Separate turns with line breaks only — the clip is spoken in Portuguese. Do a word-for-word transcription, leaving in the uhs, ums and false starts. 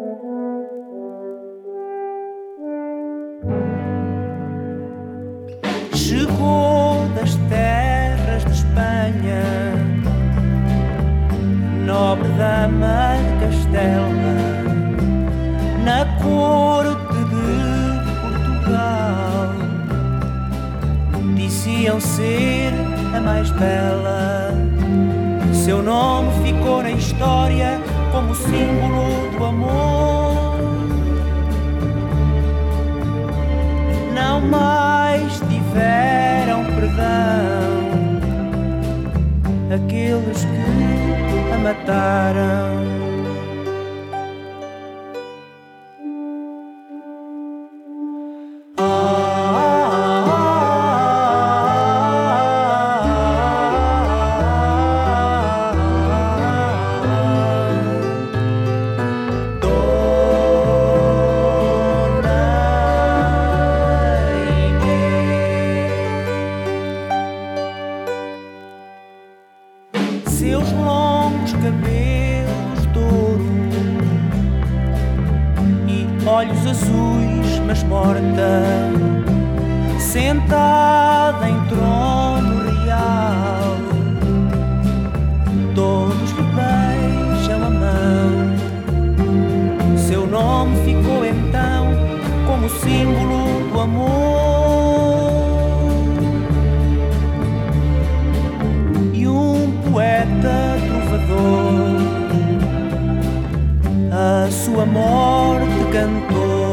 Chegou das terras de Espanha, nobre dama de Castela, na corte de Portugal. Diziam ser a mais bela, seu nome ficou na história como símbolo do amor. Não mais tiveram perdão aqueles que a mataram. Seus longos cabelos de ouro e olhos azuis, mas morta, sentada em trono real, todos lhe beijam a mão. Seu nome ficou então como símbolo do amor. Poeta trovador, a sua morte cantou.